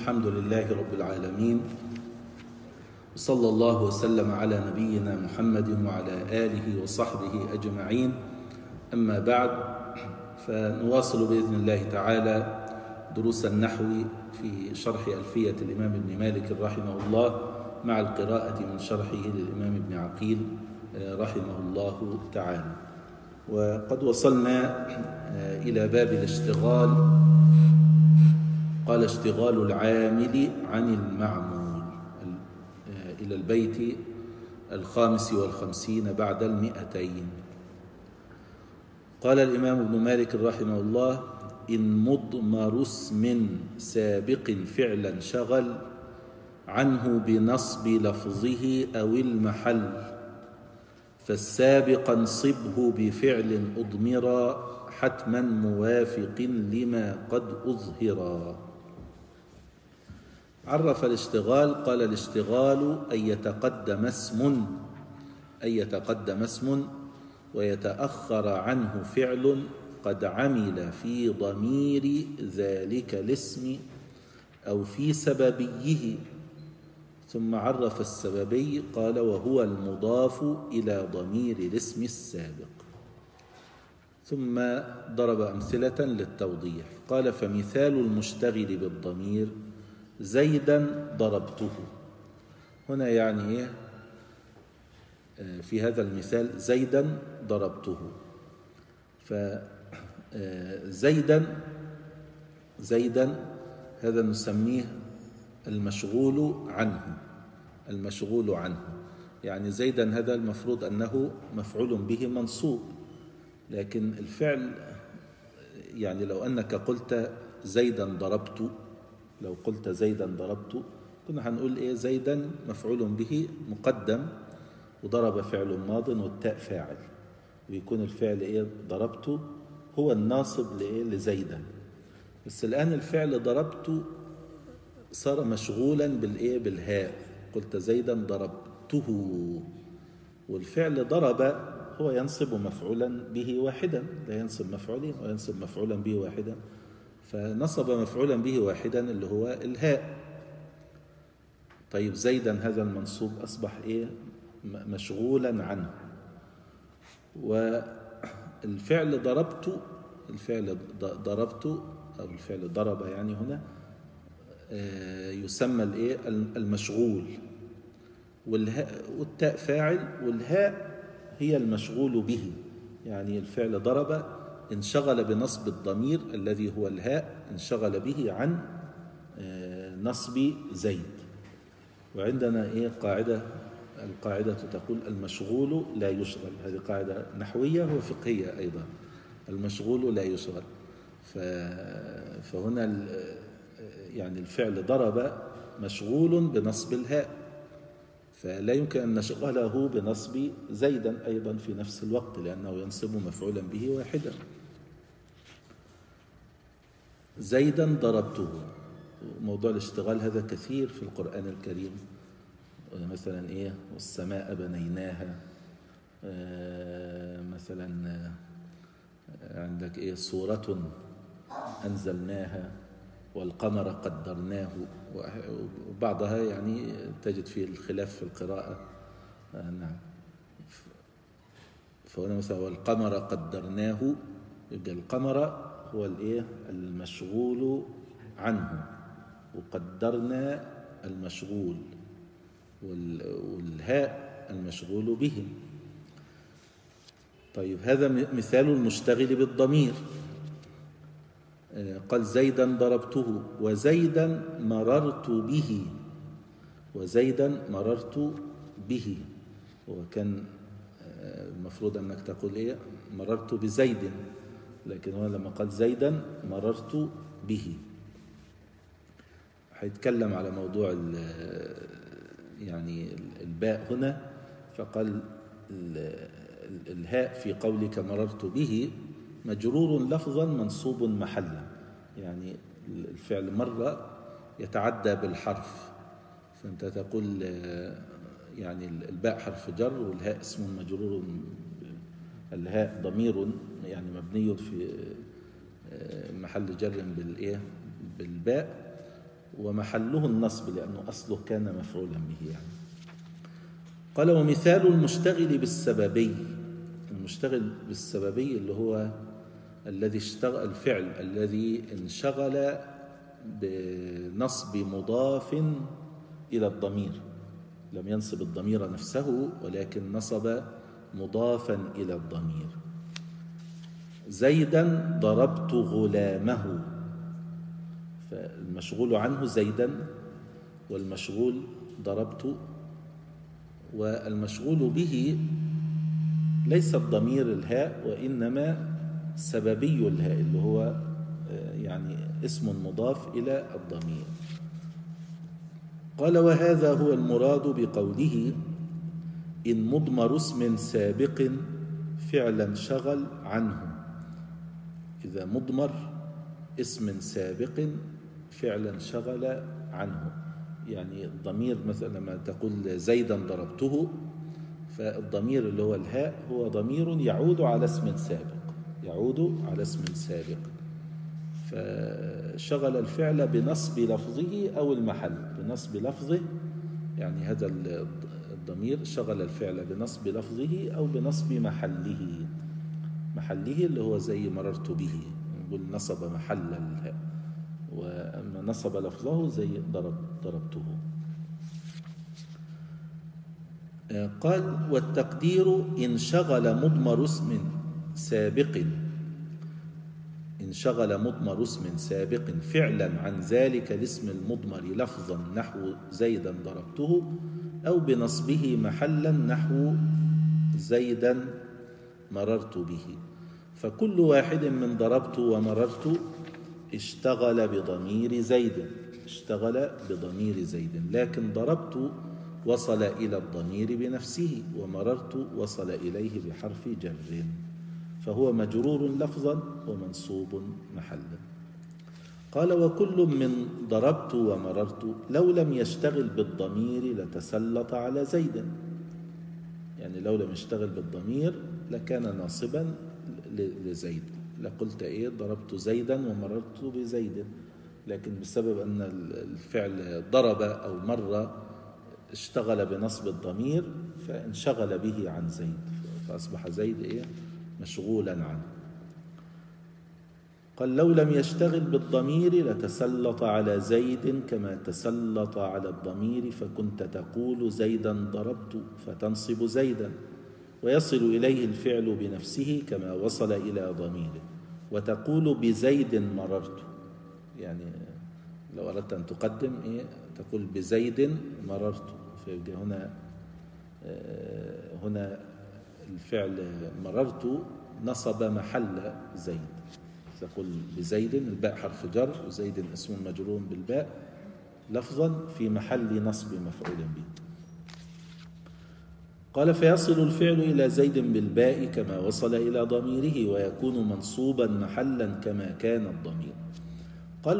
الحمد لله رب العالمين، وصلى الله وسلم على نبينا محمد وعلى آله وصحبه أجمعين. أما بعد، فنواصل بإذن الله تعالى دروس النحو في شرح ألفية الإمام ابن مالك رحمه الله، مع القراءة من شرحه للإمام ابن عقيل رحمه الله تعالى. وقد وصلنا إلى باب الاشتغال. قال: اشتغال العامل عن المعمول، إلى البيت 55 بعد 200. قال الإمام ابن مالك رحمه الله: إن مضمر اسم سابق فعلا شغل عنه بنصب لفظه أو المحل، فالسابق انصبه بفعل أضمرا حتما موافق لما قد أظهرا. عرف الاشتغال. قال: الاشتغال أن يتقدم اسم ويتأخر عنه فعل قد عمل في ضمير ذلك الاسم أو في سببيه. ثم عرف السببي. قال: وهو المضاف إلى ضمير الاسم السابق. ثم ضرب أمثلة للتوضيح. قال: فمثال المشتغل بالضمير: زيدا ضربته. هنا يعني إيه؟ في هذا المثال زيدا ضربته. زيدا هذا نسميه المشغول عنه. يعني زيدا هذا المفروض أنه مفعول به منصوب، لكن الفعل يعني لو أنك قلت زيدا ضربت، كنا هنقول إيه؟ زيدا مفعول به مقدم، وضرب فعل ماض والتاء فاعل، ويكون الفعل إيه؟ ضربت هو الناصب لإيه؟ لزيدا. بس الآن الفعل ضربت صار مشغولا بالإيه؟ بالهاء. قلت زيدا ضربته، والفعل ضرب هو ينصب مفعولا به واحدا، لا ينصب مفعولين وينصب مفعولا به واحدا، فنصب مفعولا به واحدا اللي هو الهاء. طيب زيدا هذا المنصوب أصبح إيه؟ مشغولا عنه. والفعل ضربت، أو الفعل ضرب يعني هنا يسمى الإيه؟ المشغول، والتاء فاعل، والهاء هي المشغول به. يعني الفعل ضرب انشغل بنصب الضمير الذي هو الهاء، انشغل به عن نصب زيد. وعندنا إيه؟ القاعدة تقول: المشغول لا يشغل. هذه قاعدة نحوية وفقهية أيضا. المشغول لا يشغل. فهنا يعني الفعل ضرب مشغول بنصب الهاء، فلا يمكن أن نشغله بنصب زيدا أيضا في نفس الوقت، لأنه ينصب مفعولا به واحدا. زيدا ضربته. موضوع الاشتغال هذا كثير في القرآن الكريم. مثلا إيه؟ والسماء بنيناها. مثلا عندك إيه؟ صورة أنزلناها، والقمر قدرناه. وبعضها يعني تجد فيه الخلاف في القراءة. نعم. فهنا مثلا والقمر قدرناه، يبقى القمر هو الإيه؟ المشغول عنه، وقدرنا المشغول، والهاء المشغول به. طيب هذا مثال المشتغل بالضمير. قال: زيدا ضربته وزيدا مررت به. وكان المفروض أنك تقول إيه؟ مررت بزيد، لكن هو لما قال زيدا مررت به هيتكلم على موضوع يعني الباء هنا. فقال: الهاء في قولك مررت به مجرور لفظا منصوب محلا. يعني الفعل مر يتعدى بالحرف، فأنت تقول يعني الباء حرف جر، والهاء اسم مجرور. الهاء ضمير يعني مبني في محل جر بالباء، والباء حرف جر، والهاء اسم مجرور. يعني الهاء ضمير يعني مبني في محل جر بالإيه؟ بالباء. محل جر بالإيه؟ بالباء. بالباء. بالباء. بالباء. بالباء. بالباء. بالباء. بالباء. ومحله النصب لأنه أصله كان مفعولا به يعني. قال ومثال المشتغل بالسببي، المشتغل بالسببي اللي هو الذي اشتغل الفعل الذي انشغل بنصب مضاف إلى الضمير، لم ينصب الضمير نفسه ولكن نصب مضافا إلى الضمير. زيدا ضربت غلامه، فالمشغول عنه زيدا والمشغول ضربت، والمشغول به ليس الضمير الهاء وإنما سببي الهاء اللي هو يعني اسم مضاف إلى الضمير. قال وهذا هو المراد بقوله إن مضمر اسم سابق فعلا شغل عنه. إذا مضمر اسم سابق فعلا شغل عنه، يعني الضمير مثلا لما تقول زيدا ضربته، فالضمير اللي هو الهاء هو ضمير يعود على اسم سابق، يعود على اسم سابق، فشغل الفعل بنصب لفظه أو المحل. بنصب لفظه يعني هذا الضمير شغل الفعل بنصب لفظه أو بنصب محله. محله اللي هو زي مررت به، نقول نصب محل الهاء، وأما نصب لفظه زي ضربته. قال والتقدير إن شغل مضمر اسم سابق، إن شغل مضمر اسم سابق فعلا عن ذلك الاسم المضمر لفظا نحو زيدا ضربته، أو بنصبه محلا نحو زيدا مررت به، فكل واحد من ضربت ومررت اشتغل بضمير زيد، اشتغل بضمير زيد، لكن ضربت وصل إلى الضمير بنفسه ومررت وصل إليه بحرف جر، فهو مجرور لفظا ومنصوب محلا. قال وكل من ضربت ومررت لو لم يشتغل بالضمير لتسلط على زيد، يعني لو لم يشتغل بالضمير لكان ناصبا لزيد، لقلت إيه ضربت زيدا ومررت بزيد، لكن بسبب أن الفعل ضرب أو مر اشتغل بنصب الضمير فانشغل به عن زيد، فأصبح زيد إيه مشغولا عنه. قال لو لم يشتغل بالضمير لتسلط على زيد كما تسلط على الضمير، فكنت تقول زيدا ضربت فتنصب زيدا، ويصل إليه الفعل بنفسه كما وصل إلى ضميره، وتقول بزيد مررت، يعني لو أردت أن تقدم إيه تقول بزيد مررت، فيبقى هنا الفعل مررت نصب محل زيد، تقول بزيد الباء حرف جر وزيد اسم مجرور بالباء لفظا في محل نصب مفعول به. قال فيصل الفعل إلى زيد بالباء كما وصل إلى ضميره، ويكون منصوبا محلا كما كان الضمير. قال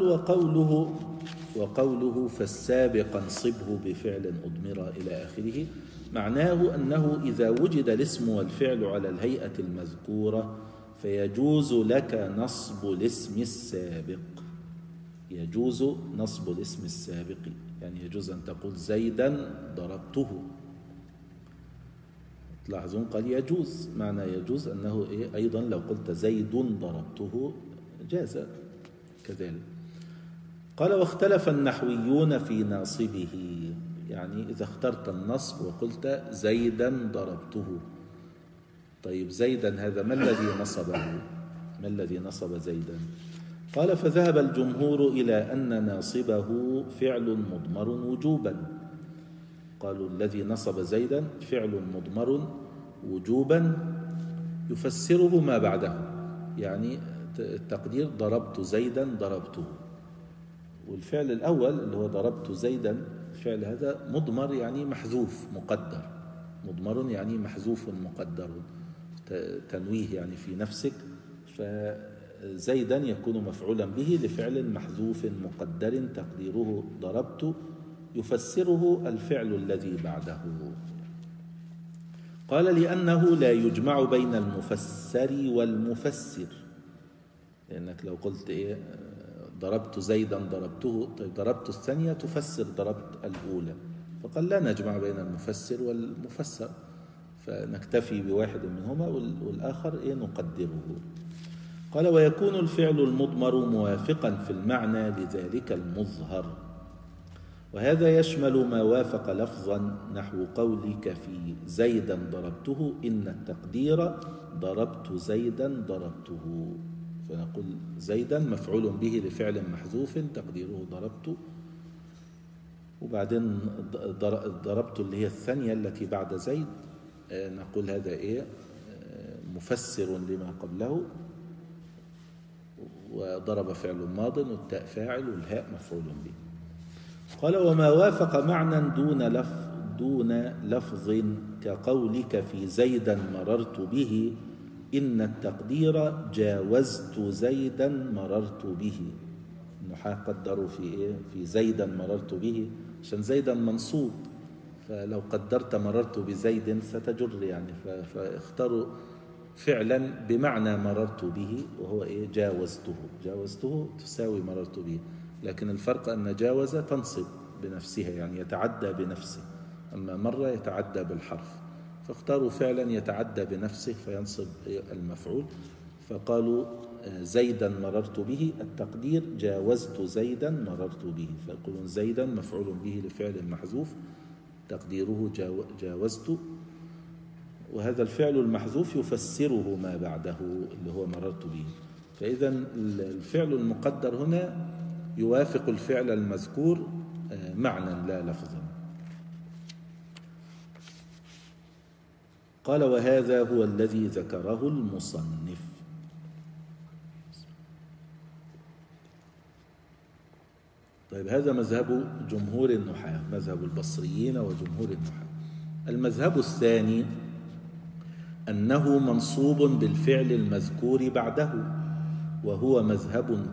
وقوله فالسابق انصبه بفعل أضمر إلى آخره، معناه أنه إذا وجد الاسم والفعل على الهيئة المذكورة فيجوز لك نصب الاسم السابق، يجوز نصب الاسم السابق، يعني يجوز أن تقول زيدا ضربته. تلاحظون قال يجوز، معنى يجوز أنه إيه أيضا لو قلت زيد ضربته جاز كذلك. قال واختلف النحويون في ناصبه، يعني إذا اخترت النصب وقلت زيدا ضربته، طيب زيدا هذا ما الذي نصبه؟ ما الذي نصب زيدا؟ قال فذهب الجمهور إلى أن ناصبه فعل مضمر وجوبا. قالوا الذي نصب زيدا فعل مضمر وجوبا يفسره ما بعده، يعني التقدير ضربت زيدا ضربته، والفعل الأول اللي هو ضربت زيدا الفعل هذا مضمر يعني محذوف مقدر، مضمر يعني محذوف مقدر، تنويه يعني في نفسك، فزيدا يكون مفعولا به لفعل محذوف مقدر تقديره ضربت يفسره الفعل الذي بعده. قال لأنه لا يجمع بين المفسر والمفسر، لأنك لو قلت إيه ضربت زيدا ضربته، طيب ضربت الثانية تفسر ضربت الأولى، فقال لا نجمع بين المفسر والمفسر، فنكتفي بواحد منهما والآخر نقدره. قال ويكون الفعل المضمر موافقا في المعنى لذلك المظهر، وهذا يشمل ما وافق لفظا نحو قولك في زيدا ضربته إن التقدير ضربت زيدا ضربته، فنقول زيدا مفعول به لفعل محذوف تقديره ضربت، وبعدين ضربت اللي هي الثانية التي بعد زيد نقول هذا مفسر لما قبله، وضرب فعل ماض والتاء فاعل والهاء مفعول به. قال وما وافق معنى دون لفظ كقولك في زيدا مررت به إن التقدير جاوزت زيدا مررت به. النحاة قدروا في زيدا مررت به عشان زيدا منصوب، فلو قدرت مررت بزيد ستجر يعني، فاختاروا فعلا بمعنى مررت به وهو جاوزته تساوي مررت به، لكن الفرق أن جاوز تنصب بنفسها يعني يتعدى بنفسه، أما مرة يتعدى بالحرف، فاختاروا فعلا يتعدى بنفسه فينصب المفعول، فقالوا زيدا مررت به التقدير جاوزت زيدا مررت به، فيقولون زيدا مفعول به لفعل محذوف تقديره جاوزت، وهذا الفعل المحذوف يفسره ما بعده اللي هو مررت به، فإذا الفعل المقدر هنا يوافق الفعل المذكور معنى لا لفظا. قال وهذا هو الذي ذكره المصنف. طيب هذا مذهب جمهور النحاة، مذهب البصريين وجمهور النحاة. المذهب الثاني أنه منصوب بالفعل المذكور بعده، وهو مذهب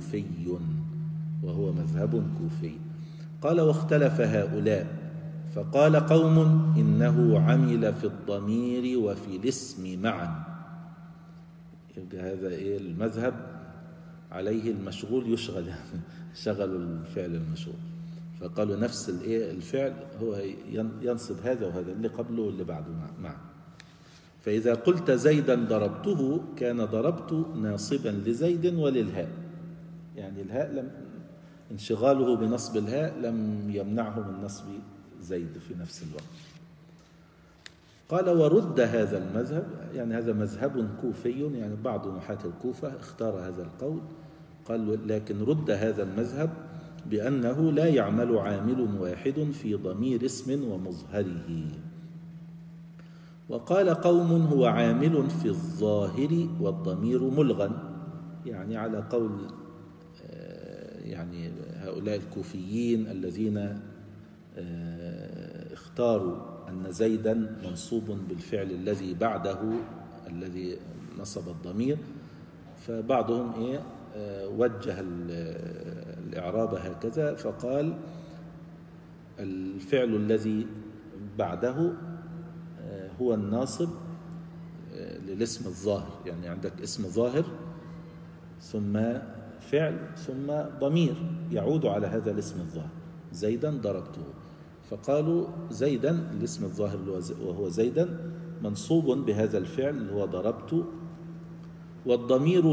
كوفي. قال واختلف هؤلاء، فقال قوم إنه عمل في الضمير وفي الاسم معا، يبقى هذا المذهب عليه المشغول يشغل شغل الفعل المشغول، فقالوا نفس الفعل هو ينصب هذا وهذا اللي قبله واللي بعده معا. فإذا قلت زيدا ضربته كان ضربت ناصبا لزيد وللهاء، يعني الهاء انشغاله بنصب الهاء لم يمنعه من نصب زيد في نفس الوقت. قال ورد هذا المذهب، يعني هذا مذهب كوفي، يعني بعض نحاة الكوفة اختار هذا القول، قال لكن رد هذا المذهب بأنه لا يعمل عامل واحد في ضمير اسم ومظهره. وقال قوم هو عامل في الظاهر والضمير ملغى، يعني على قول يعني هؤلاء الكوفيين الذين اختاروا أن زيدا منصوب بالفعل الذي بعده الذي نصب الضمير، فبعضهم وجه الإعراب هكذا، فقال الفعل الذي بعده هو الناصب للاسم الظاهر، يعني عندك اسم ظاهر ثم فعل ثم ضمير يعود على هذا الاسم الظاهر، زيدا ضربته، فقالوا زيدا الاسم الظاهر وهو زيدا منصوب بهذا الفعل اللي هو ضربت، والضمير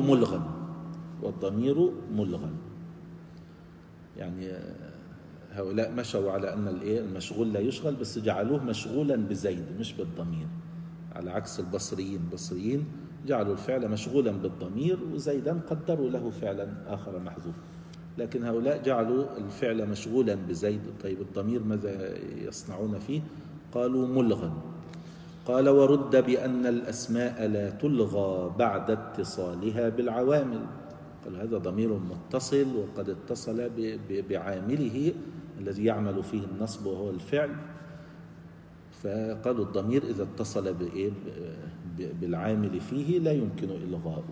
ملغى، يعني هؤلاء مشوا على أن المشغول لا يشغل، بس جعلوه مشغولا بزيد مش بالضمير، على عكس البصريين جعلوا الفعل مشغولا بالضمير وزيدا قدروا له فعلا آخر محذوف، لكن هؤلاء جعلوا الفعل مشغولا بزيد. طيب الضمير ماذا يصنعون فيه؟ قالوا ملغا. قال ورد بأن الأسماء لا تلغى بعد اتصالها بالعوامل، قال هذا ضمير متصل وقد اتصل بعامله الذي يعمل فيه النصب وهو الفعل، فقالوا الضمير إذا اتصل بالعامل فيه لا يمكن إلغاؤه.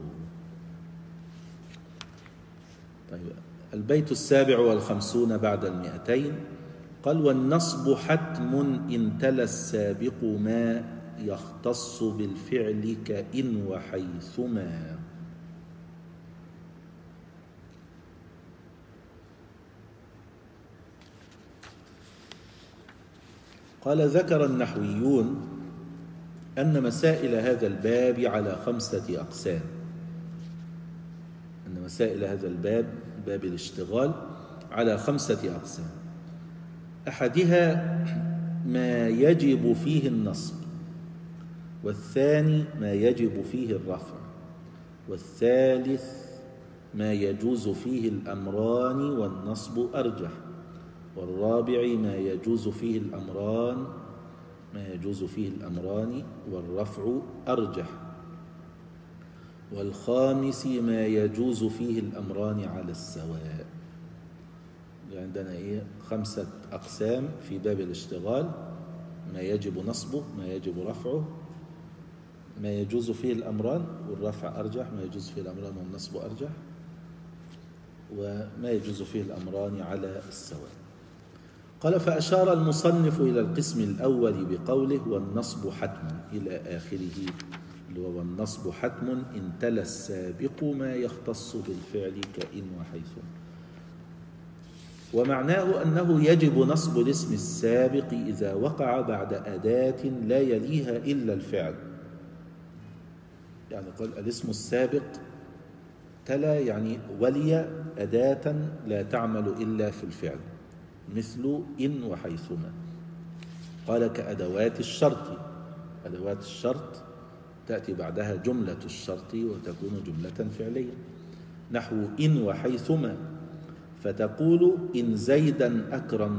طيب البيت 57 بعد 200 قال والنصب حتم إن تلا السابق ما يختص بالفعل كإن وحيثما. قال ذكر النحويون أن مسائل هذا الباب على 5 أقسام. أن مسائل هذا الباب، باب الاشتغال، على 5 أقسام. أحدها ما يجب فيه النصب، والثاني ما يجب فيه الرفع، والثالث ما يجوز فيه الأمران والنصب أرجح، والرابع ما يجوز فيه الأمران والرفع أرجح، والخامس ما يجوز فيه الأمران على السواء. عندنا 5 أقسام في باب الاشتغال: ما يجب نصبه، ما يجب رفعه، ما يجوز فيه الأمران والرفع أرجح، ما يجوز فيه الأمران والنصب أرجح، وما يجوز فيه الأمران على السواء. قال: فأشار المصنف إلى القسم الأول بقوله: والنصب حتم، إلى آخره، اللي هو والنصب حتم إن تلا السابق ما يختص بالفعل كإن وحيث. ومعناه أنه يجب نصب الاسم السابق إذا وقع بعد أداة لا يليها إلا الفعل. يعني قال الاسم السابق تلا، يعني ولي أداة لا تعمل إلا في الفعل، مثل إن وحيثما. قال: كأدوات الشرط. أدوات الشرط تأتي بعدها جملة الشرط وتكون جملة فعلية، نحو إن وحيثما، فتقول إن زيدا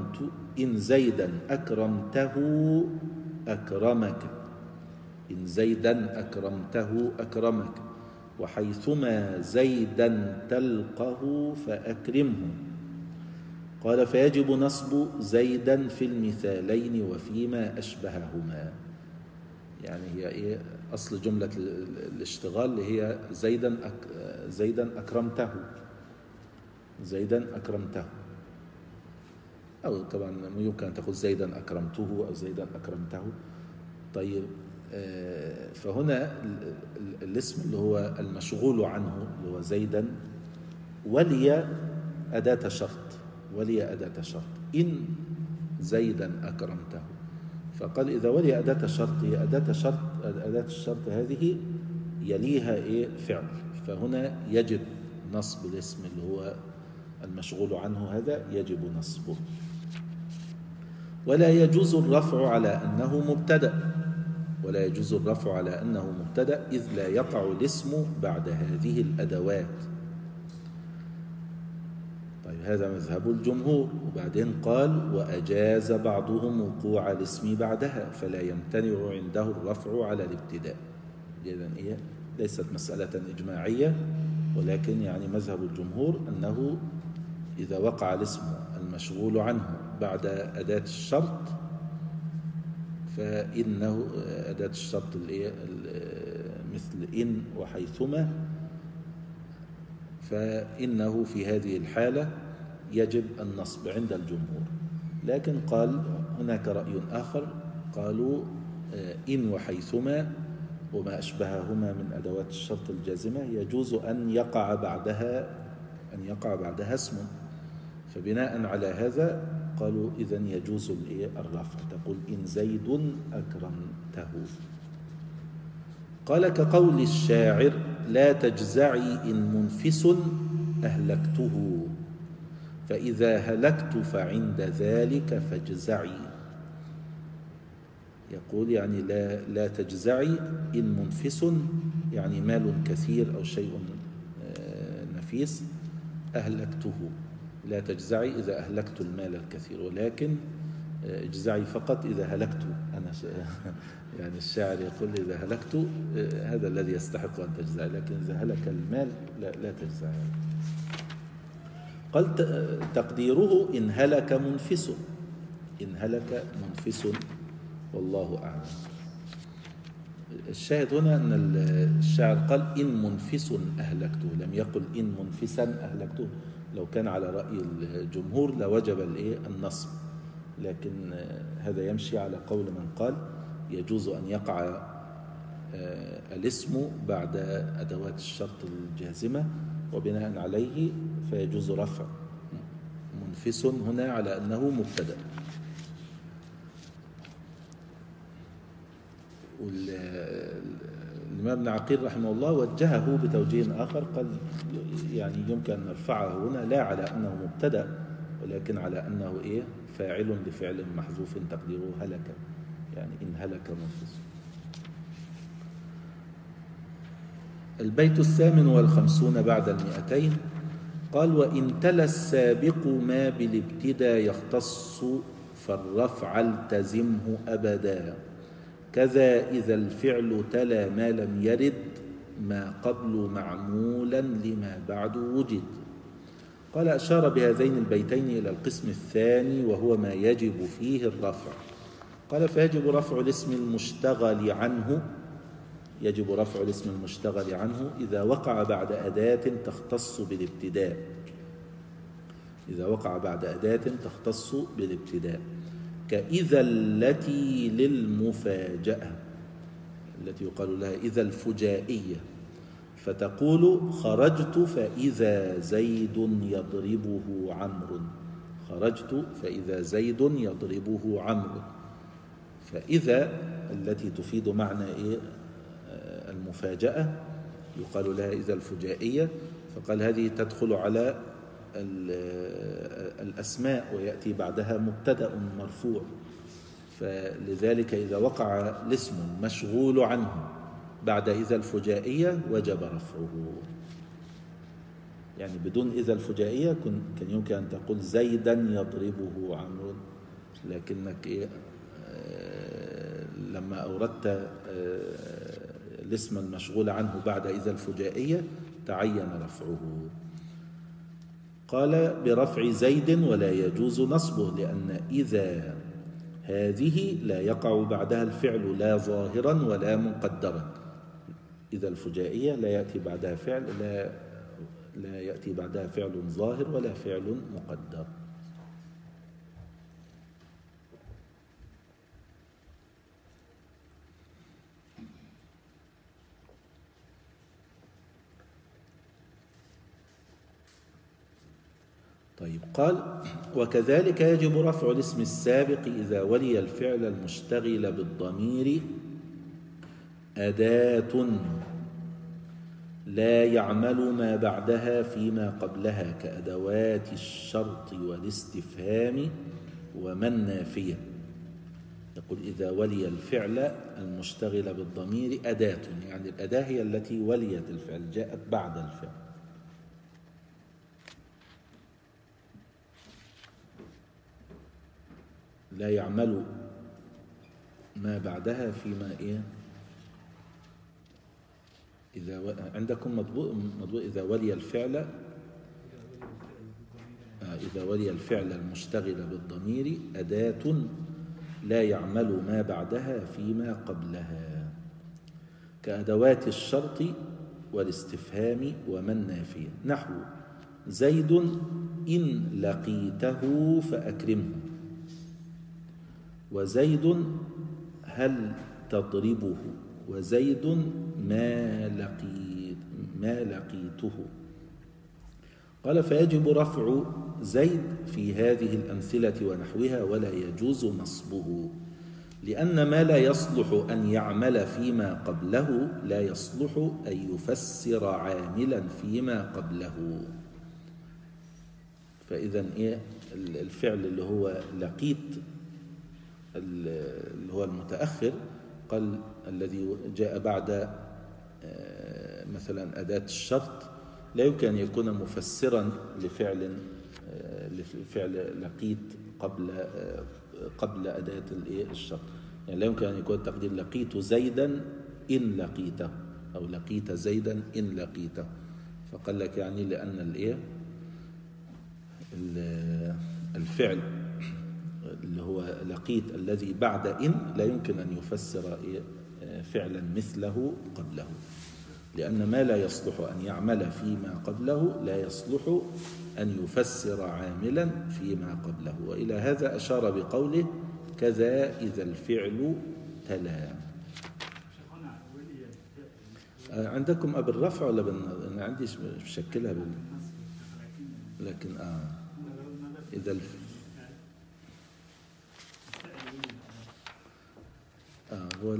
أكرمته أكرمك، إن زيدا أكرمته أكرمك، وحيثما زيدا تلقه فأكرمه. قال: فيجب نصب زيدا في المثالين وفيما أشبههما. يعني هي أصل جملة الاشتغال اللي هي زيدا أكرمته، زيدا أكرمته، أو طبعا يمكن أن تقول زيدا أكرمته أو زيدا أكرمته. طيب، فهنا الاسم اللي هو المشغول عنه اللي هو زيدا ولي أداة شرط، إن زيدا أكرمته. فقال إذا ولي أداة شرط، هي أداة الشرط هذه يليها فعل، فهنا يجب نصب الاسم اللي هو المشغول عنه، هذا يجب نصبه. ولا يجوز الرفع على أنه مبتدأ، إذ لا يقع الاسم بعد هذه الأدوات. طيب، هذا مذهب الجمهور. وبعدين قال: وأجاز بعضهم وقوع الاسم بعدها، فلا يمتنع عنده الرفع على الابتداء. إذن ليست مسألة إجماعية، ولكن يعني مذهب الجمهور أنه إذا وقع الاسم المشغول عنه بعد أداة الشرط، فإنه أداة الشرط مثل إن وحيثما، فإنه في هذه الحالة يجب النصب عند الجمهور. لكن قال هناك رأي آخر، قالوا إن وحيثما وما أشبههما من أدوات الشرط الجازمة يجوز أن يقع بعدها اسم، فبناء على هذا قالوا إذن يجوز الرفع، تقول إن زيد أكرمته. قال: كقول الشاعر: لا تجزعي إن منفس أهلكته، فإذا هلكت فعند ذلك فاجزعي. يقول يعني لا تجزعي إن منفس، يعني مال كثير أو شيء نفيس، أهلكته. لا تجزعي إذا أهلكت المال الكثير، ولكن اجزعي فقط إذا هلكت أنا. يعني الشاعر يقول إذا هلكت هذا الذي يستحق أن تجزعي، لكن إذا هلك المال لا تجزعي. قال: تقديره إن هلك منفس، والله أعلم. الشاهد هنا أن الشاعر قال إن منفس أهلكته، لم يقل إن منفسا أهلكته. لو كان على رأي الجمهور لوجب النصب، لكن هذا يمشي على قول من قال يجوز أن يقع الاسم بعد أدوات الشرط الجازمة، وبناء عليه فيجوز رفع منفس هنا على أنه مبتدأ. الإمام ابن عقيل رحمه الله وجهه بتوجيه آخر، قال يعني يمكن أن نرفعه هنا لا على أنه مبتدأ، ولكن على أنه فاعل لفعل محذوف تقديره هلك، يعني إن هلك منفذ. البيت 58 بعد 200. قال: وإن تلا السابق ما بالابتداء يختص فالرفع التزمه أبدا، كذا إذا الفعل تلا ما لم يرد ما قبل معمولا لما بعد وجد. قال: أشار بهذين البيتين إلى القسم الثاني وهو ما يجب فيه الرفع. قال: فيجب رفع الاسم المشتغل عنه، يجب رفع الاسم المشتغل عنه إذا وقع بعد أداة تختص بالابتداء، إذا وقع بعد أداة تختص بالابتداء، كإذا التي للمفاجأة، التي يقال لها إذا الفجائية، فتقول: خرجت فإذا زيد يضربه عمرو، خرجت فإذا زيد يضربه عمرو. فإذا التي تفيد معنى المفاجأة يقال لها إذا الفجائية، فقال هذه تدخل على الأسماء ويأتي بعدها مبتدأ مرفوع، فلذلك إذا وقع الاسم مشغول عنه بعد إذا الفجائية وجب رفعه. يعني بدون إذا الفجائية كان يمكن أن تقول زيدا يضربه عمرو، لكنك لما أوردت الاسم المشغول عنه بعد إذا الفجائية تعين رفعه. قال: برفع زيد ولا يجوز نصبه، لأن إذا هذه لا يقع بعدها الفعل لا ظاهرا ولا مقدرا. إذا الفجائية لا يأتي بعدها فعل، لا يأتي بعدها فعل ظاهر ولا فعل مقدر. طيب، قال: وكذلك يجب رفع الاسم السابق إذا ولي الفعل المشتغل بالضمير أداة لا يعمل ما بعدها فيما قبلها، كأدوات الشرط والاستفهام ومن نافية. يقول: إذا ولي الفعل المشتغل بالضمير أداة، يعني الأداة هي التي وليت الفعل، جاءت بعد الفعل. لا يعمل ما بعدها فيما إذا عندكم مضبوط إذا ولي الفعل إذا ولي الفعل المشتغل بالضمير أداة لا يعمل ما بعدها فيما قبلها، كأدوات الشرط والاستفهام ومن نافية. نحو: زيد إن لقيته فأكرمه، وزيد هل تضربه، وزيد ما لقيته. قال: فيجب رفع زيد في هذه الأمثلة ونحوها ولا يجوز نصبه، لأن ما لا يصلح أن يعمل فيما قبله لا يصلح أن يفسر عاملا فيما قبله. فإذا الفعل اللي هو لقيت اللي هو المتأخر، قال الذي جاء بعد مثلا أداة الشرط لا يمكن أن يكون مفسرا لفعل لقيت قبل أداة الشرط. يعني لا يمكن أن يكون تقدير لقيت زيدا إن لقيته، أو لقيت زيدا إن لقيته. فقال لك يعني لأن الفعل اللي هو لقيت الذي بعد إن لا يمكن أن يفسر فعلا مثله قبله، لأن ما لا يصلح أن يعمل فيما قبله لا يصلح أن يفسر عاملا فيما قبله. وإلى هذا أشار بقوله: كذا إذا الفعل تلا. عندكم بالرفع ولا أنا عندي بشكلها لكن إذا هو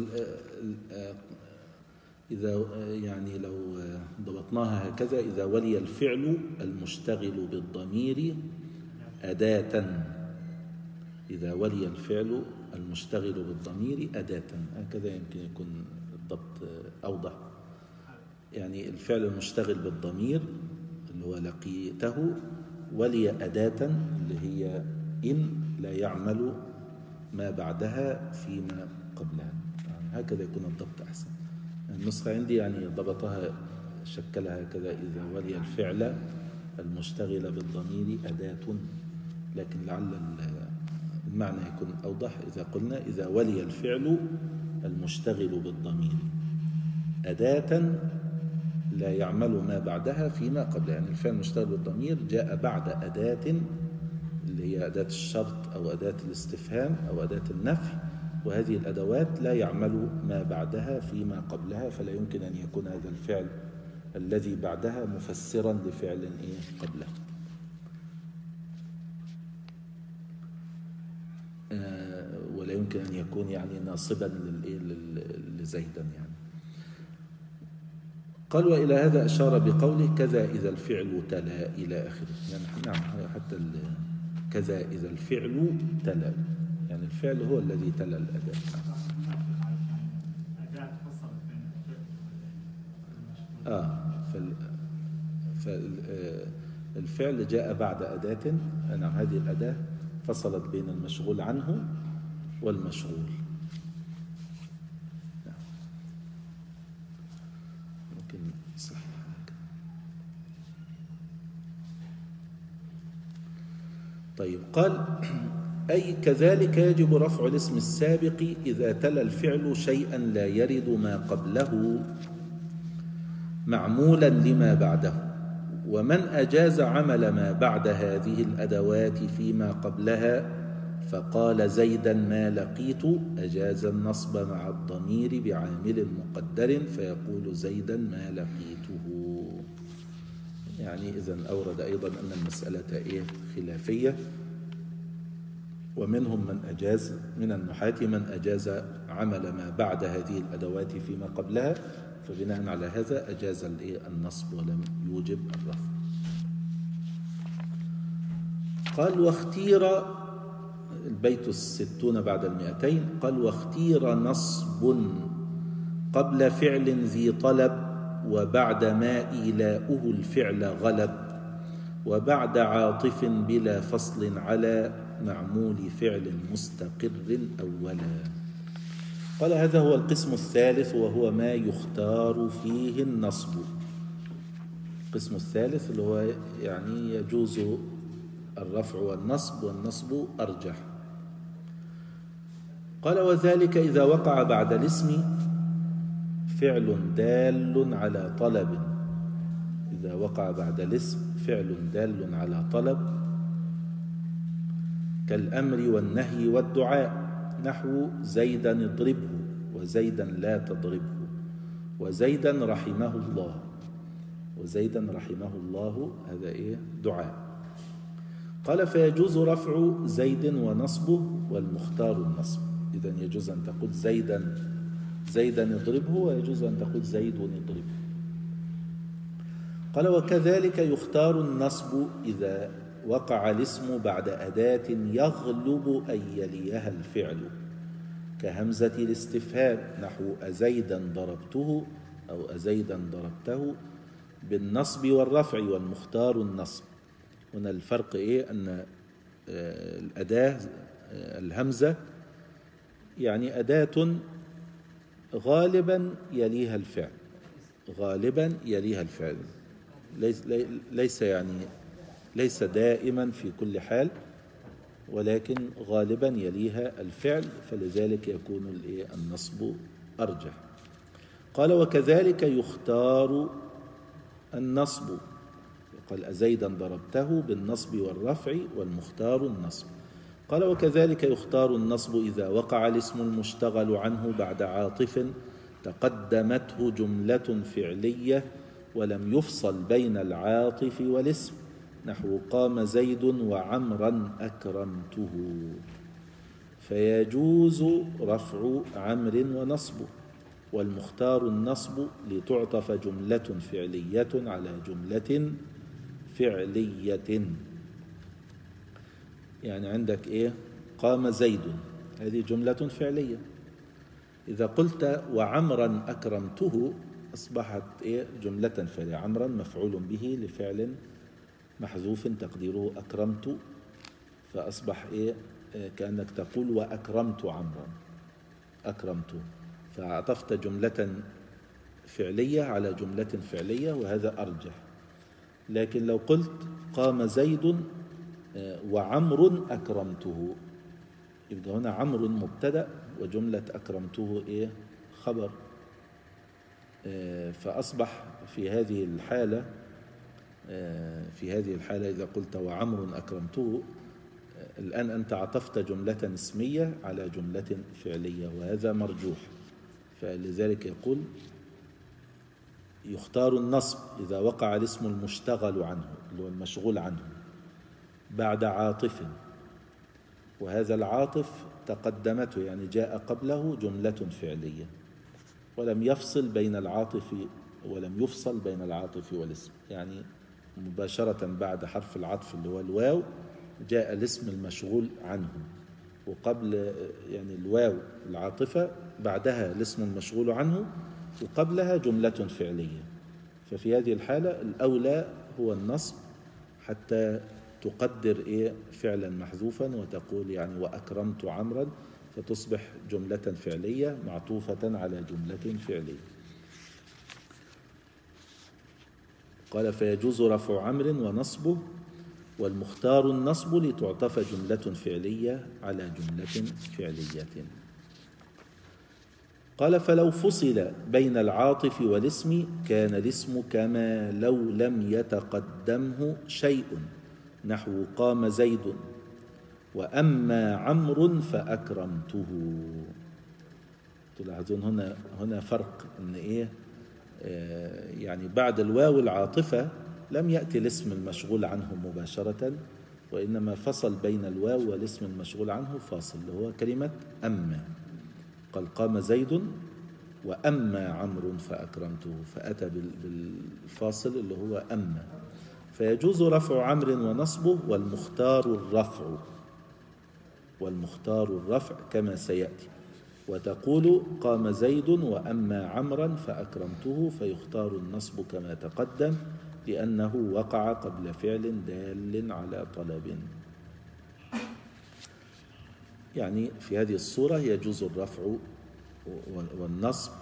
إذا يعني لو ضبطناها هكذا: إذا ولي الفعل المشتغل بالضمير أداة. إذا ولي الفعل المشتغل بالضمير أداة، هكذا يمكن يكون الضبط أوضح. يعني الفعل المشتغل بالضمير اللي هو لقيته ولي أداة اللي هي إن لا يعمل ما بعدها فيما قبلها. يعني هكذا يكون الضبط أحسن. النسخة عندي يعني ضبطها شكلها هكذا: إذا ولي الفعل المشتغل بالضمير أداة، لكن لعل المعنى يكون أوضح إذا قلنا: إذا ولي الفعل المشتغل بالضمير أداة لا يعمل ما بعدها فيما قبلها. يعني الفعل المشتغل بالضمير جاء بعد أداة اللي هي أداة الشرط أو أداة الاستفهام أو أداة النفي، وهذه الأدوات لا يعمل ما بعدها فيما قبلها، فلا يمكن أن يكون هذا الفعل الذي بعدها مفسرا لفعل قبله. ولا يمكن أن يكون يعني ناصبا لزيدا يعني. قال: وإلى هذا أشار بقوله: كذا إذا الفعل تلا إلى آخره. يعني نعم، حتى كذا إذا الفعل تلا، يعني الفعل هو الذي تلا الأداة. فالفعل جاء بعد أداة، نعم، هذه الأداة فصلت بين المشغول عنه والمشغول. ممكن صح. طيب، قال: أي كذلك يجب رفع الاسم السابق إذا تلا الفعل شيئا لا يرد ما قبله معمولا لما بعده. ومن أجاز عمل ما بعد هذه الأدوات فيما قبلها فقال: زيدا ما لقيت، أجاز النصب مع الضمير بعامل مقدر فيقول: زيدا ما لقيته. يعني إذن أورد أيضا أن المسألة خلافية، ومنهم من أجاز من النحاة من أجاز عمل ما بعد هذه الأدوات فيما قبلها، فبناء على هذا أجاز النصب ولم يوجب الرفع. قال: واختير البيت 60 بعد 200. قال: واختير نصب قبل فعل ذي طلب وبعد ما إيلاؤه الفعل غلب وبعد عاطف بلا فصل على معمول فعل مستقر أولا. قال: هذا هو القسم الثالث، وهو ما يختار فيه النصب. القسم الثالث اللي هو يعني يجوز الرفع والنصب، والنصب أرجح. قال: وذلك إذا وقع بعد الاسم فعل دال على طلب. إذا وقع بعد الاسم فعل دال على طلب كالأمر والنهي والدعاء، نحو: زيدا اضربه، وزيدا لا تضربه، وزيدا رحمه الله. وزيدا رحمه الله هذا دعاء. قال: فيجوز رفع زيد ونصبه والمختار النصب. إذن يجوز أن تقول زيدا اضربه، ويجوز أن تقول زيد اضربه. قال: وكذلك يختار النصب إذا وقع الاسم بعد أداة يغلب أن يليها الفعل كهمزة الاستفهام، نحو: أزيدا ضربته أو أزيدا ضربته، بالنصب والرفع، والمختار النصب. هنا الفرق أن الأداة الهمزة يعني أداة غالبا يليها الفعل، غالبا يليها الفعل، ليس دائما في كل حال، ولكن غالبا يليها الفعل، فلذلك يكون النصب أرجح. قال: وكذلك يختار النصب. قال: أزيدا ضربته، بالنصب والرفع، والمختار النصب. قال: وكذلك يختار النصب إذا وقع الاسم المشتغل عنه بعد عاطف تقدمته جملة فعلية ولم يفصل بين العاطف والاسم، نحو: قام زيد وعمرا أكرمته. فيجوز رفع عمرو ونصبه، والمختار النصب لتعطف جملة فعلية على جملة فعلية. يعني عندك إيه؟ قام زيد، هذه جملة فعلية. إذا قلت وعمرا أكرمته أصبحت إيه؟ جملة فعلية. عمرا مفعول به لفعل محذوف تقديره أكرمت، فأصبح إيه؟ كأنك تقول وأكرمت عمرا، أكرمت، فعطفت جملة فعلية على جملة فعلية، وهذا أرجح. لكن لو قلت قام زيد وعمر أكرمته، يبقى هنا عمرو مبتدأ وجملة أكرمته إيه؟ خبر. فأصبح في هذه الحالة إذا قلت وعمر أكرمته، الآن أنت عطفت جملة اسمية على جملة فعلية، وهذا مرجوح. فلذلك يقول يختار النصب إذا وقع الاسم المشتغل عنه اللي هو المشغول عنه بعد عاطف، وهذا العاطف تقدمته يعني جاء قبله جملة فعلية، ولم يفصل بين العاطف والاسم، يعني مباشرة بعد حرف العطف اللي هو الواو جاء الاسم المشغول عنه، وقبل يعني الواو العاطفة بعدها الاسم المشغول عنه، وقبلها جملة فعلية. ففي هذه الحالة الأولى هو النصب حتى تقدر إيه؟ فعلا محذوفا، وتقول يعني وأكرمت عمرا، فتصبح جملة فعلية معطوفة على جملة فعلية. قال فيجوز رفع عمرو ونصبه، والمختار النصب لتعطف جملة فعلية على جملة فعلية. قال فلو فصل بين العاطف والاسم كان الاسم كما لو لم يتقدمه شيء، نحو قام زيد وأما عمرو فأكرمته. تلاحظون هنا فرق إن إيه؟ يعني بعد الواو العاطفة لم يأتي الاسم المشغول عنه مباشرة، وإنما فصل بين الواو والاسم المشغول عنه فاصل اللي هو كلمة أما. قال قام زيد وأما عمرو فأكرمته، فأتى بالفاصل اللي هو أما. فيجوز رفع عمرو ونصبه، والمختار الرفع كما سيأتي، وتقول قام زيد وأما عمرا فأكرمته، فيختار النصب كما تقدم لأنه وقع قبل فعل دال على طلب. يعني في هذه الصورة يجوز الرفع والنصب.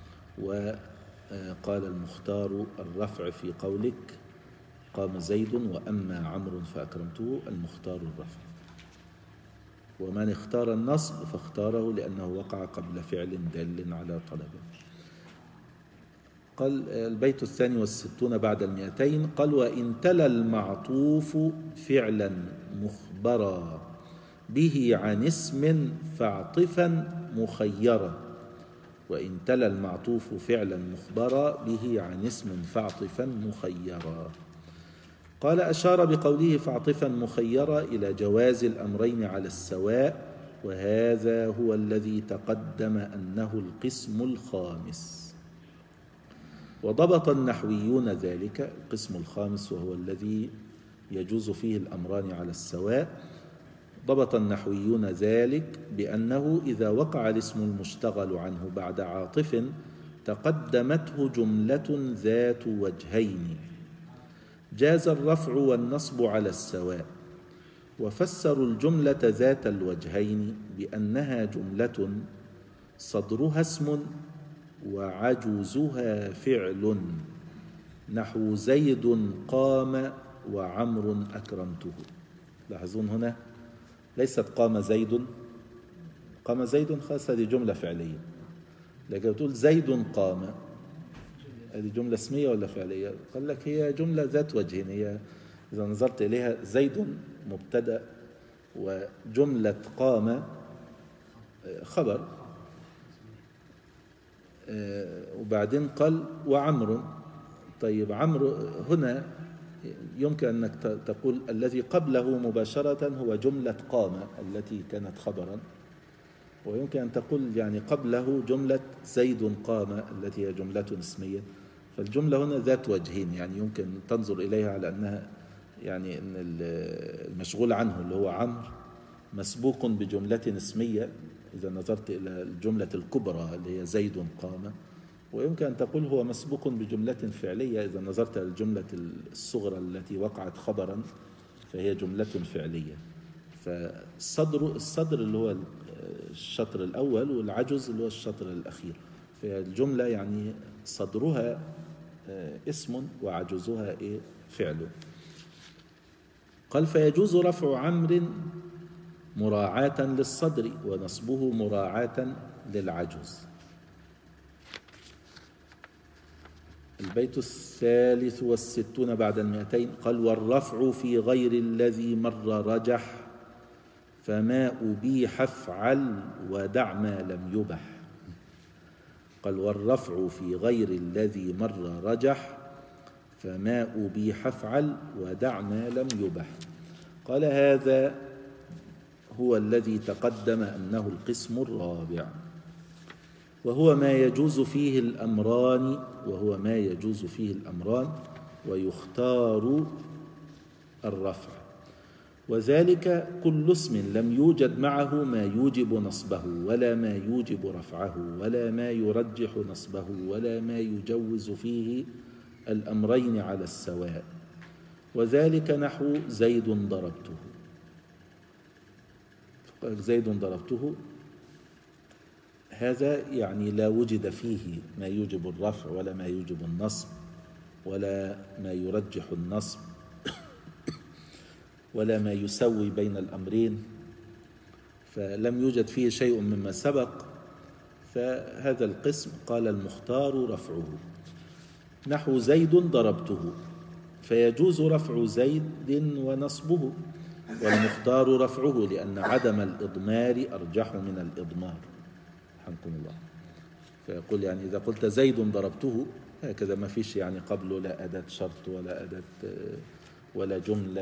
وقال المختار الرفع في قولك قام زيد وأما عمرو فأكرمته، المختار الرفع. ومن اختار النصب فاختاره لأنه وقع قبل فعل دال على طلب. قال البيت 62 بعد 200. قال وإن تلا المعطوف فعلا مخبرا به عن اسم فاعطفا مخيرا. وإن تلا المعطوف فعلا مخبرا به عن اسم فاعطفا مخيرا. قال أشار بقوله فاعطفا مخيرا إلى جواز الأمرين على السواء، وهذا هو الذي تقدم أنه القسم الخامس. وضبط النحويون ذلك القسم الخامس، وهو الذي يجوز فيه الأمران على السواء. ضبط النحويون ذلك بأنه إذا وقع الاسم المشتغل عنه بعد عاطف تقدمته جملة ذات وجهين جاز الرفع والنصب على السواء. وفسروا الجملة ذات الوجهين بأنها جملة صدرها اسم وعجوزها فعل، نحو زيد قام وعمر أكرمته. لاحظون هنا ليست قام زيد خاصة، هذه جملة فعلية. لكن تقول زيد قام، هذه جملة اسمية ولا فعلية؟ قال لك هي جملة ذات وجهين. هي إذا نظرت إليها زيد مبتدأ وجملة قام خبر، وبعدين قال وعمر. طيب عمرو هنا يمكن أنك تقول الذي قبله مباشرة هو جملة قام التي كانت خبرا، ويمكن أن تقول يعني قبله جملة زيد قام التي هي جملة اسمية. فالجملة هنا ذات وجهين، يعني يمكن تنظر إليها على أنها يعني أن المشغول عنه اللي هو عمرو مسبوق بجملة اسمية إذا نظرت إلى الجملة الكبرى اللي هي زيد قام، ويمكن أن تقول هو مسبوق بجملة فعلية إذا نظرت إلى الجملة الصغرى التي وقعت خبرا فهي جملة فعلية. الصدر اللي هو الشطر الأول، والعجز اللي هو الشطر الأخير. فالجملة يعني صدرها اسم وعجزها فعل. قال فيجوز رفع عمرو مراعاة للصدر ونصبه مراعاة للعجز. البيت 63 بعد 200. قال والرفع في غير الذي مر رجح فما أبيح افعل ودع ما لم يبح. قال والرفع في غير الذي مر رجح فما أبيح افعل ودع ما لم يبح. قال هذا هو الذي تقدم أنه القسم الرابع، وهو ما يجوز فيه الأمران ويختار الرفع. وذلك كل اسم لم يوجد معه ما يوجب نصبه ولا ما يوجب رفعه ولا ما يرجح نصبه ولا ما يجوز فيه الأمرين على السواء. وذلك نحو زيد ضربته. زيد ضربته هذا يعني لا وجد فيه ما يوجب الرفع ولا ما يوجب النصب ولا ما يرجح النصب ولا ما يسوي بين الأمرين، فلم يوجد فيه شيء مما سبق. فهذا القسم قال المختار رفعه. نحو زيد ضربته فيجوز رفع زيد ونصبه، والمختار رفعه لأن عدم الإضمار أرجح من الإضمار. رحمكم الله. فيقول يعني إذا قلت زيد ضربته هكذا ما فيش يعني قبله لا أداة شرط ولا أداة ولا جملة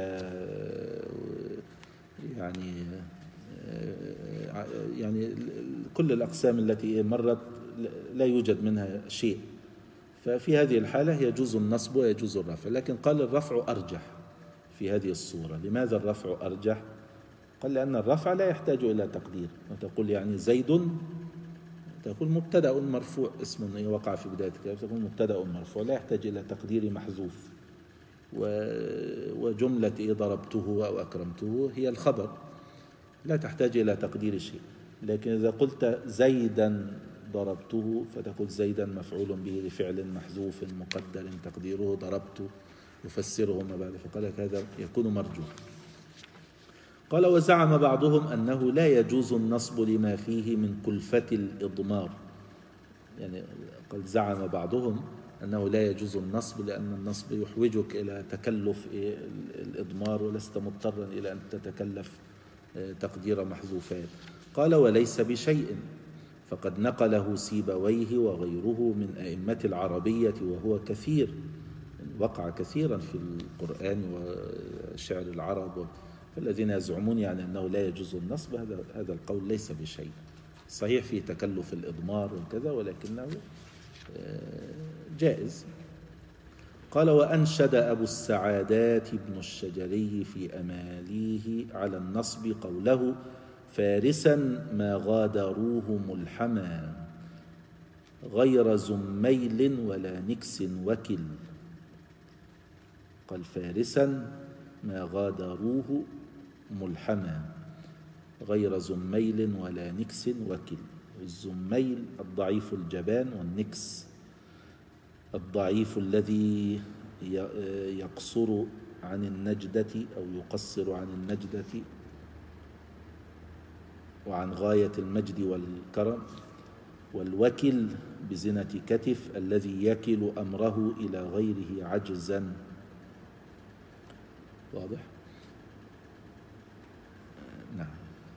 يعني كل الأقسام التي مرت لا يوجد منها شيء. ففي هذه الحالة يجوز النصب ويجوز الرفع. لكن قال الرفع أرجح في هذه الصورة. لماذا الرفع أرجح؟ قال لأن الرفع لا يحتاج إلى تقدير. وتقول يعني زيد، تقول مبتدأ مرفوع اسم وقع في بداية الكلام، تقول مبتدأ مرفوع لا يحتاج إلى تقدير محذوف. وجملة ضربته أو أكرمته هي الخبر لا تحتاج إلى تقدير شيء. لكن إذا قلت زيدا ضربته فتقول زيدا مفعول به لفعل محذوف مقدر تقديره ضربت يفسره ما بعد، فقال لك هذا يكون مرجوح. قال وزعم بعضهم أنه لا يجوز النصب لما فيه من كلفة الإضمار. يعني قال زعم بعضهم أنه لا يجوز النصب لأن النصب يحوجك إلى تكلف الإضمار ولست مضطرا إلى أن تتكلف تقدير محذوفات. قال وليس بشيء، فقد نقله سيبويه وغيره من أئمة العربية وهو كثير، وقع كثيرا في القرآن وشعر العرب. فالذين يزعمون يعني أنه لا يجوز النصب هذا القول ليس بشيء. صحيح في تكلف الإضمار وكذا ولكنه جائز. قال وأنشد أبو السعادات بن الشجري في أماليه على النصب قوله فارسا ما غادروه ملحما غير زميل ولا نكس وكل. قال فارسا ما غادروه ملحما غير زميل ولا نكس وكل. الزميل الضعيف الجبان، والنكس الضعيف الذي يقصر عن النجدة أو يقصر عن النجدة وعن غاية المجد والكرم. والوكل بزنة كتف الذي يكل أمره إلى غيره عجزا. واضح؟ نعم.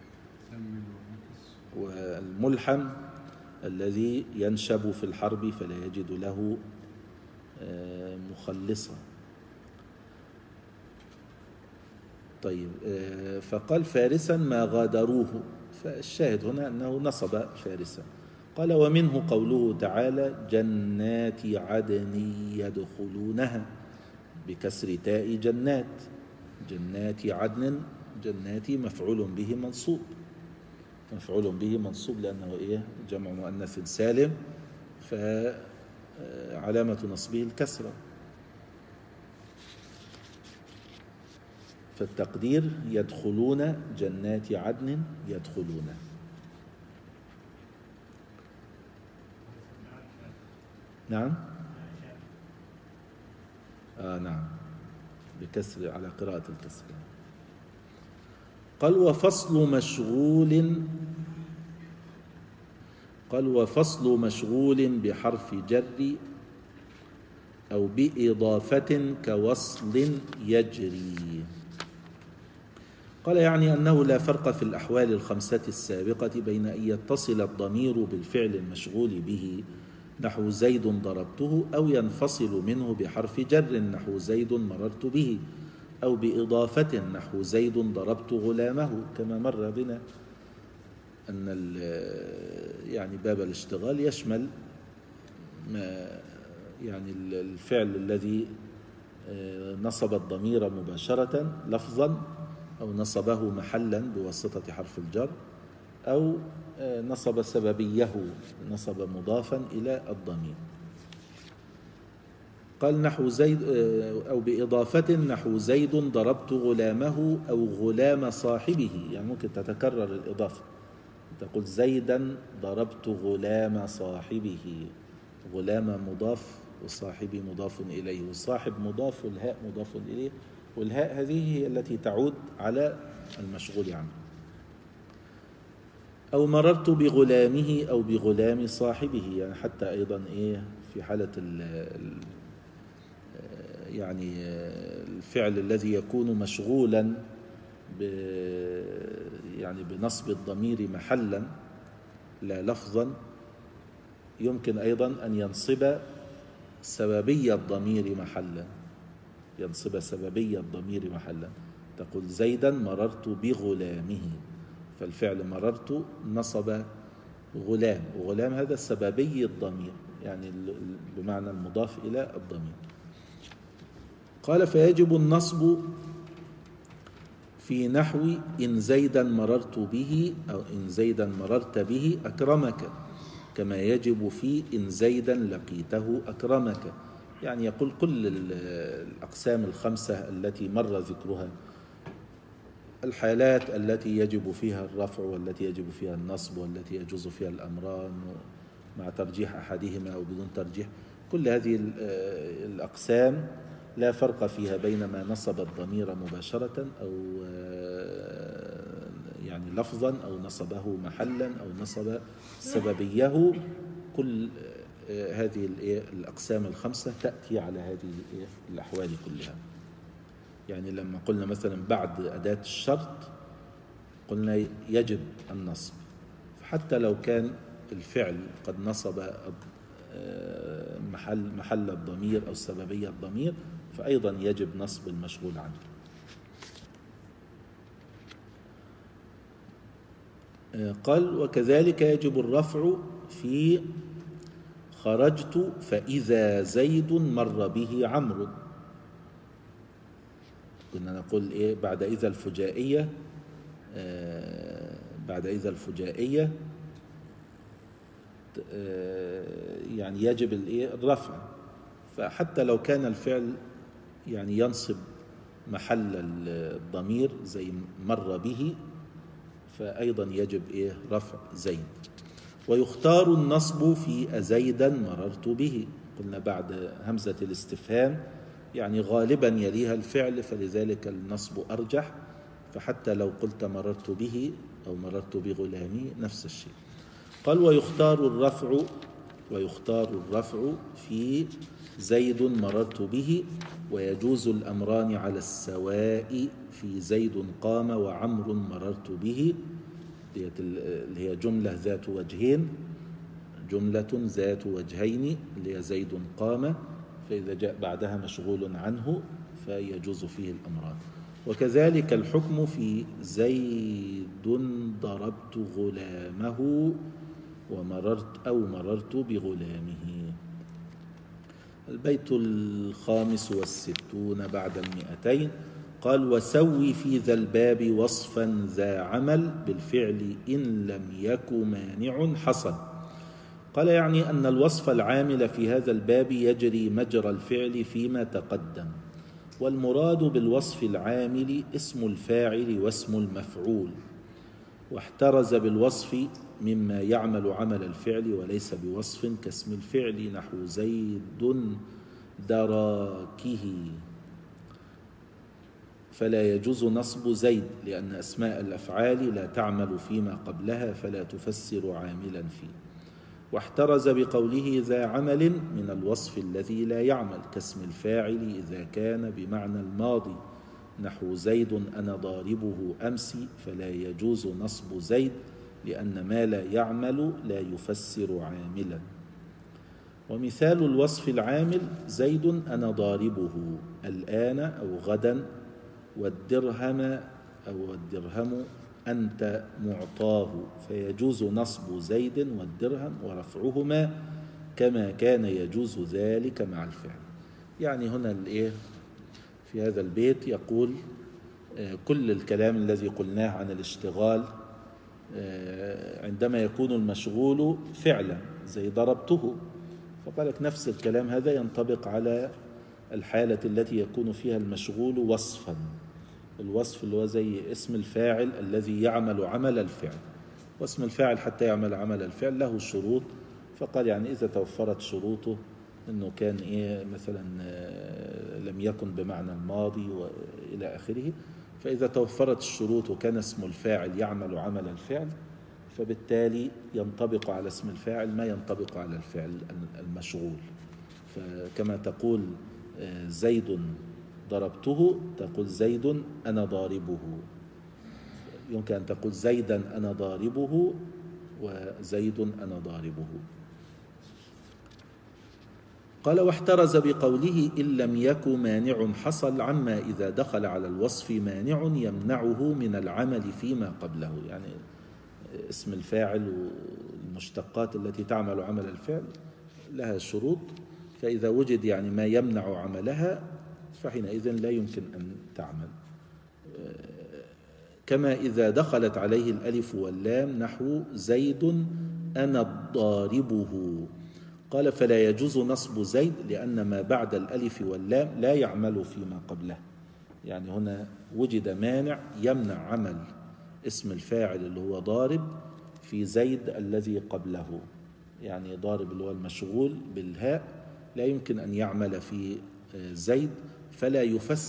والملحم الذي ينشب في الحرب فلا يجد له مخلصا. طيب فقال فارسا ما غادروه، فالشاهد هنا أنه نصب فارسا. قال ومنه قوله تعالى جنات عدن يدخلونها بكسر تاء جنات، جنات عدن، جنات مفعول به منصوب، مفعول به منصوب لأنه جمع مؤنث سالم، فعلامة نصبه الكسرة، فالتقدير يدخلون جنات عدن يدخلون. نعم نعم بكسر على قراءة الكسر. قال وفصل مشغول بحرف جر أو بإضافة كوصل يجري. قال يعني أنه لا فرق في الأحوال الخمسة السابقة بين أن يتصل الضمير بالفعل المشغول به نحو زيد ضربته، أو ينفصل منه بحرف جر نحو زيد مررت به، أو بإضافة نحو زيد ضربت غلامه، كما مر بنا أن يعني باب الاشتغال يشمل يعني الفعل الذي نصب الضمير مباشرة لفظا، أو نصبه محلا بواسطة حرف الجر، أو نصب سببيه، نصب مضافا إلى الضمير. قال نحو زيد أو بإضافة نحو زيد ضربت غلامه أو غلام صاحبه، يعني ممكن تتكرر الإضافة، تقول زيدا ضربت غلام صاحبه، غلام مضاف وصاحبي مضاف إليه، والصاحب مضاف والهاء مضاف إليه، والهاء هذه هي التي تعود على المشغول عنه. أو مررت بغلامه أو بغلام صاحبه، يعني حتى أيضا في حالة يعني الفعل الذي يكون مشغولا يعني بنصب الضمير محلا لا لفظا، يمكن أيضا أن ينصب سببي الضمير محلا، ينصب سببي الضمير محلا، تقول زيدا مررت بغلامه، فالفعل مررت نصب غلام، وغلام هذا سببي الضمير، يعني بمعنى المضاف إلى الضمير. قال فيجب النصب في نحو إن زيدا مررت به، أو إن زيدا مررت به أكرمك، كما يجب في إن زيدا لقيته أكرمك. يعني يقول كل الأقسام الخمسة التي مر ذكرها، الحالات التي يجب فيها الرفع والتي يجب فيها النصب والتي يجوز فيها الأمران مع ترجيح أحدهما أو بدون ترجيح، كل هذه الأقسام لا فرق فيها بين ما نصب الضمير مباشرة أو يعني لفظا، أو نصبه محلا، أو نصب سببيه. كل هذه الأقسام الخمسة تأتي على هذه الأحوال كلها. يعني لما قلنا مثلا بعد أداة الشرط قلنا يجب النصب، حتى لو كان الفعل قد نصب محل الضمير أو سببية الضمير، فأيضا يجب نصب المشغول عنه. قال وكذلك يجب الرفع في خرجت فإذا زيد مر به عمرو. كنا نقول بعد إذا الفجائية، بعد إذا الفجائية يعني يجب الرفع، فحتى لو كان الفعل يعني ينصب محل الضمير زي مر به، فأيضا يجب رفع زيد. ويختار النصب في أزيدا مررت به، قلنا بعد همزة الاستفهام يعني غالبا يليها الفعل، فلذلك النصب أرجح، فحتى لو قلت مررت به أو مررت بغلامي نفس الشيء. قال ويختار الرفع في زيد مررت به، ويجوز الأمران على السواء في زيد قام وعمر مررت به، اللي هي جملة ذات وجهين، جملة ذات وجهين اللي هي زيد قام، فإذا جاء بعدها مشغول عنه فيجوز فيه الأمران. وكذلك الحكم في زيد ضربت غلامه مررت بغلامه. البيت 65 بعد 200. قال: وسوي في ذا الباب وصفا ذا عمل بالفعل إن لم يك مانع حصل. قال: يعني أن الوصف العامل في هذا الباب يجري مجرى الفعل فيما تقدم، والمراد بالوصف العامل اسم الفاعل واسم المفعول، واحترز بالوصف مما يعمل عمل الفعل وليس بوصف كاسم الفعل، نحو زيد دراكه، فلا يجوز نصب زيد لأن أسماء الأفعال لا تعمل فيما قبلها فلا تفسر عاملا فيه. واحترز بقوله ذا عمل من الوصف الذي لا يعمل كاسم الفاعل إذا كان بمعنى الماضي، نحو زيد أنا ضاربه أمس، فلا يجوز نصب زيد لأن ما لا يعمل لا يفسر عاملا. ومثال الوصف العامل زيد أنا ضاربه الآن أو غدا، والدرهم أنت معطاه، فيجوز نصب زيد والدرهم ورفعهما كما كان يجوز ذلك مع الفعل. يعني هنا في هذا البيت يقول كل الكلام الذي قلناه عن الاشتغال عندما يكون المشغول فعلا زي ضربته، فقالك نفس الكلام هذا ينطبق على الحالة التي يكون فيها المشغول وصفا. الوصف اللي هو زي اسم الفاعل الذي يعمل عمل الفعل، واسم الفاعل حتى يعمل عمل الفعل له شروط، فقال يعني إذا توفرت شروطه أنه كان مثلا لم يكن بمعنى الماضي وإلى آخره، فإذا توفرت الشروط وكان اسم الفاعل يعمل عمل الفعل فبالتالي ينطبق على اسم الفاعل ما ينطبق على الفعل المشغول. فكما تقول زيد ضربته تقول زيد أنا ضاربه، يمكن أن تقول زيدا أنا ضاربه وزيد أنا ضاربه. قال: واحترز بقوله إن لم يك مانع حصل عما إذا دخل على الوصف مانع يمنعه من العمل فيما قبله. يعني اسم الفاعل والمشتقات التي تعمل عمل الفعل لها شروط، فإذا وجد يعني ما يمنع عملها فحينئذ لا يمكن أن تعمل. كما إذا دخلت عليه الألف واللام نحو زيد أنا ضاربه. قال: فلا يجوز نصب زيد لأن ما بعد الألف واللام لا يعمل فيما قبله. يعني هنا وجد مانع يمنع عمل اسم الفاعل اللي هو ضارب في زيد الذي قبله، يعني ضارب اللي هو المشغول بالهاء لا يمكن أن يعمل في زيد، فلا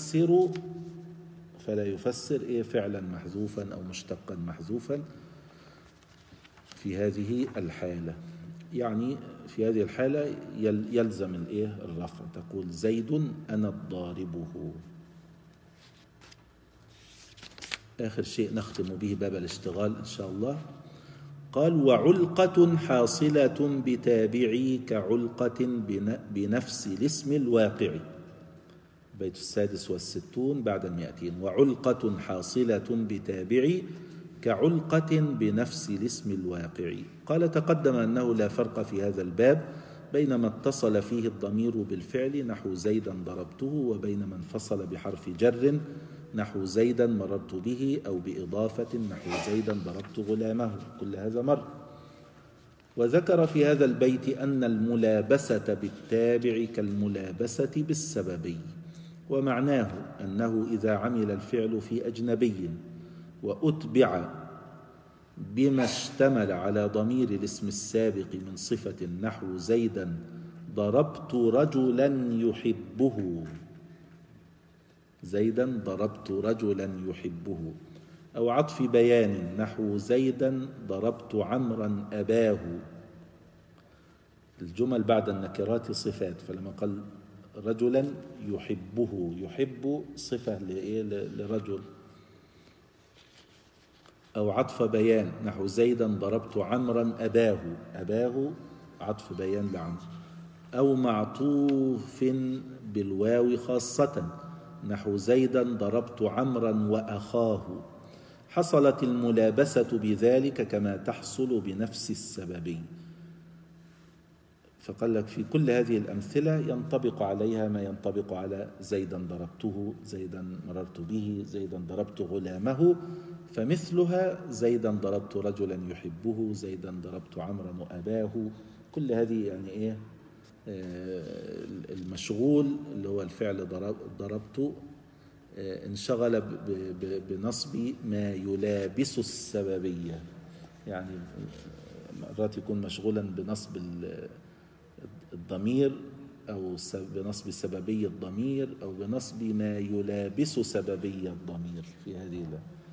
يفسر فعلا محذوفا أو مشتقا محذوفا في هذه الحالة. يعني في هذه الحالة يلزم الرفع، تقول زيد أنا ضاربه. آخر شيء نختم به باب الاشتغال إن شاء الله. قال: وعلقة حاصلة بتابعي كعلقة بنفس الاسم الواقع. بيت 66 بعد 200. وعلقة حاصلة بتابعي كعلقة بنفس الاسم الواقع. قال: تقدم أنه لا فرق في هذا الباب بين ما اتصل فيه الضمير بالفعل نحو زيدا ضربته وبين ما انفصل بحرف جر نحو زيدا مررت به أو بإضافة نحو زيدا ضربت غلامه، كل هذا مر. وذكر في هذا البيت أن الملابسة بالتابع كالملابسة بالسببي، ومعناه أنه إذا عمل الفعل في أجنبي وأتبع بما اشتمل على ضمير الاسم السابق من صفة نحو زيدا ضربت رجلا يحبه، زيدا ضربت رجلا يحبه، أو عطف بيان نحو زيدا ضربت عمرا أباه. الجمل بعد النكرات صفات، فلما قال رجلا يحبه، يحب صفة لرجل. أو عطف بيان نحو زيدا ضربت عمرا أباه، أباه عطف بيان لعمر. أو معطوف بالواو خاصة نحو زيدا ضربت عمرا وأخاه، حصلت الملابسة بذلك كما تحصل بنفس السببي. فقال لك في كل هذه الأمثلة ينطبق عليها ما ينطبق على زيدا ضربته، زيدا مررت به، زيدا ضربت غلامه. فمثلها زيدا ضربت رجلا يحبه، زيدا ضربت عمرا وأباه. كل هذه يعني إيه، المشغول اللي هو الفعل ضربت انشغل بنصب ما يلابس السببية. يعني مرات يكون مشغولا بنصب الضمير أو بنصب سببي الضمير أو بنصب ما يلابس سببي الضمير في هذه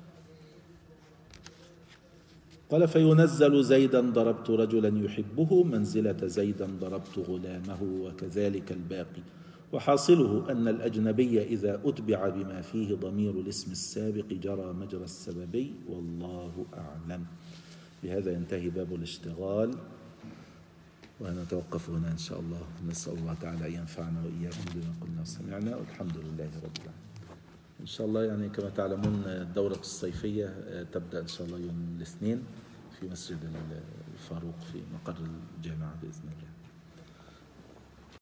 قال فينزل زيدا ضربت رجلا يحبه منزلة زيدا ضربت غلامه، وكذلك الباقي. وحاصله أن الأجنبي إذا أتبع بما فيه ضمير الاسم السابق جرى مجرى السببي، والله أعلم. بهذا ينتهي باب الاشتغال، ونتوقف هنا إن شاء الله. نسأل الله تعالى أن ينفعنا وإياكم بما قلنا وسمعنا، والحمد لله رب العالمين. إن شاء الله يعني كما تعلمون الدورة الصيفية تبدأ إن شاء الله يوم الاثنين في مسجد الفاروق في مقر الجامعة بإذن الله.